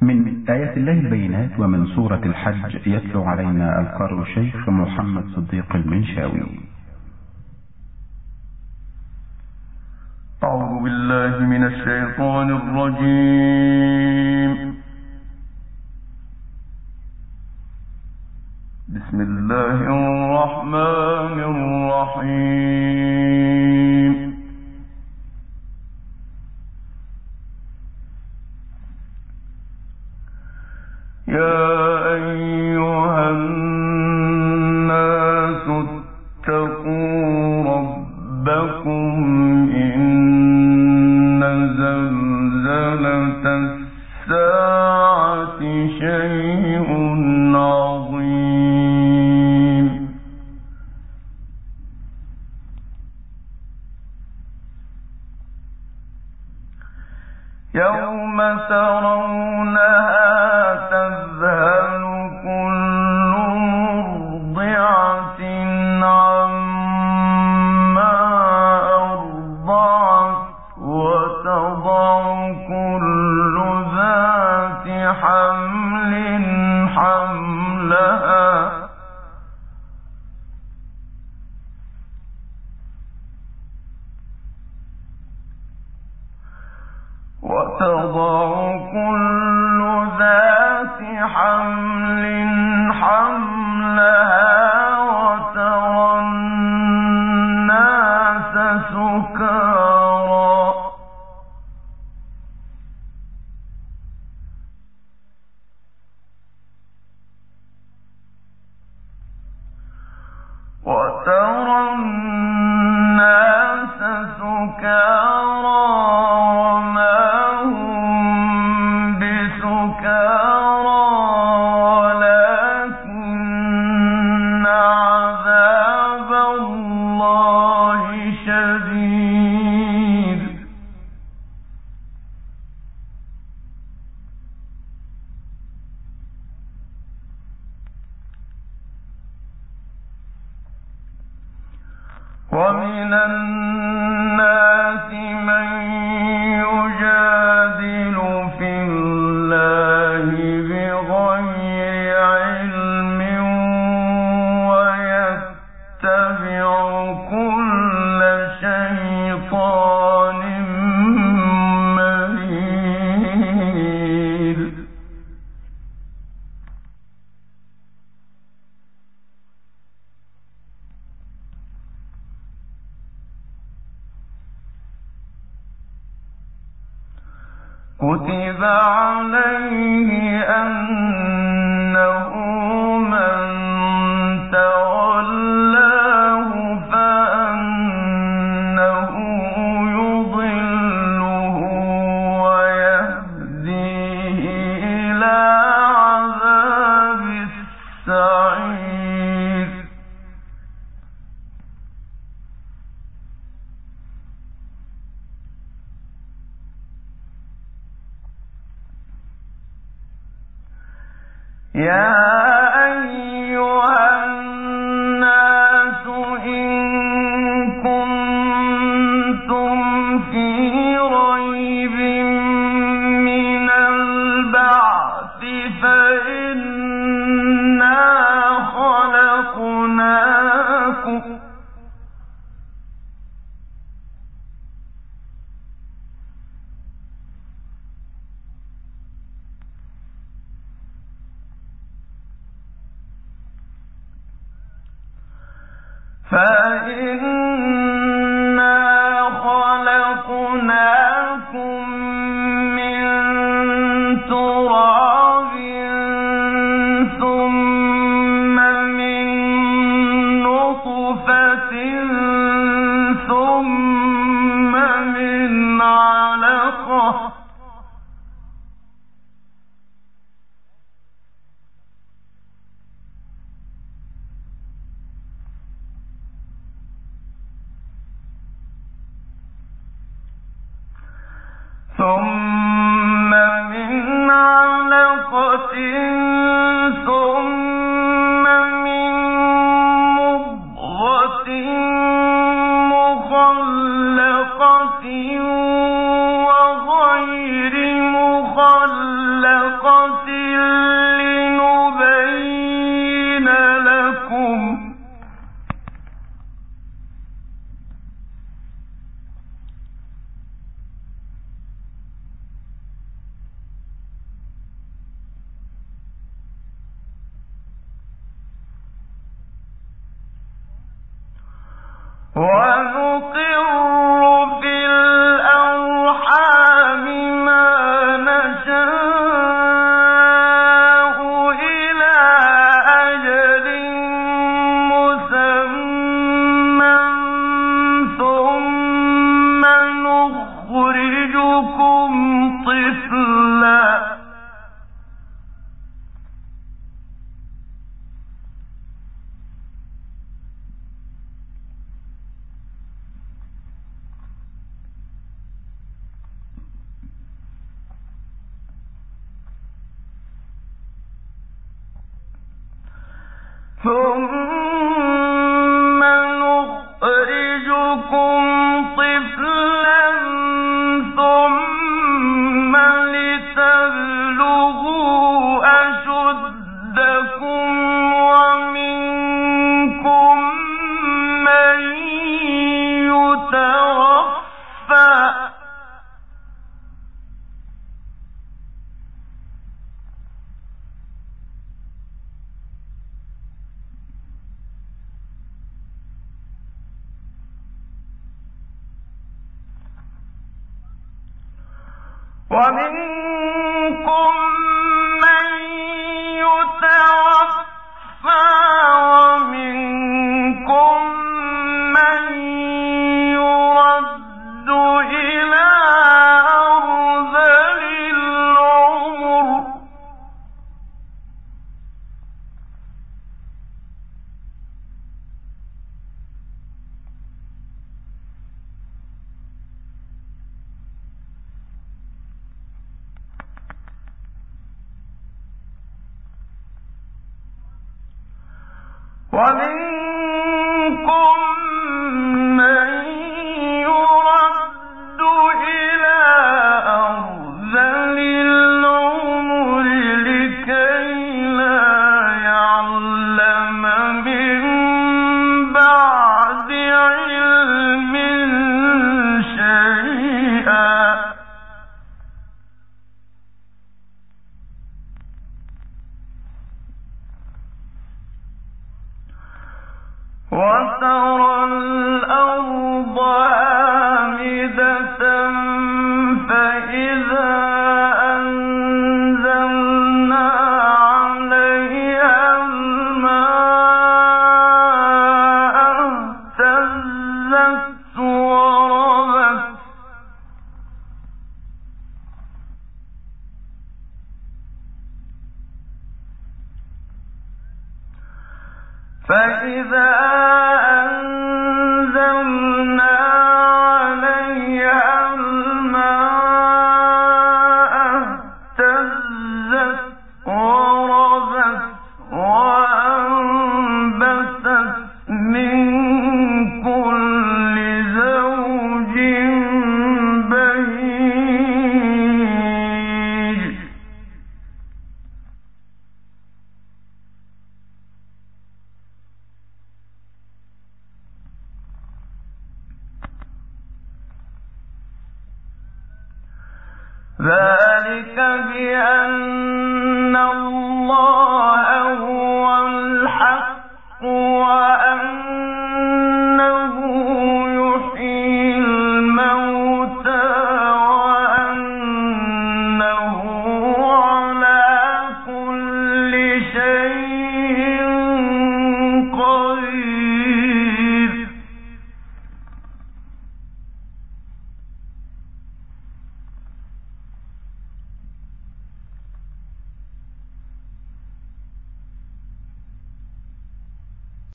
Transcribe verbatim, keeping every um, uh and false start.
من آيات الله البينات ومن سورة الحج. يتلو علينا القارئ الشيخ محمد صديق المنشاوي. أعوذ بالله من الشيطان الرجيم. بسم الله الرحمن الرحيم. يا أيها الناس اتقوا ربكم إن زلزلة الساعة شيء عظيم. يوم ترونها تذهل كل مرضعة عما أرضعت وتضع كل ذات حمل حملها وتضع كل ذات حمل حملها وترى الناس سكارى وترى الناس سكارى ومن الناس من يجادل في الله بغير علم ويتبع كل شيطان مريد. كتب عليه أنه من تولاه فأنه يضله ويهديه إلى عذاب السعير. يا أيها الناس إن كنتم في ريب من البعث فإنا خلقناكم فإنا خلقناكم من تراب ثم من نطفة ثم من علقة ثم نخرجكم طفلا ثم لتبلغوا أشدكم ومنكم من يتوفى ومنكم من يتوفى ومنكم من يرد إلى أرذل العمر ومنكم من يرد إلى أرذل العمر لكي لا يعلم من بعد علم شيئا وترى الأرض هامدة فإذا أنزلنا عليها الماء اهتزت وربت فإذا أنزلنا عليها الماء اهتزت وربت وأنبتت من كل زوج بهيج ذلك بأن الله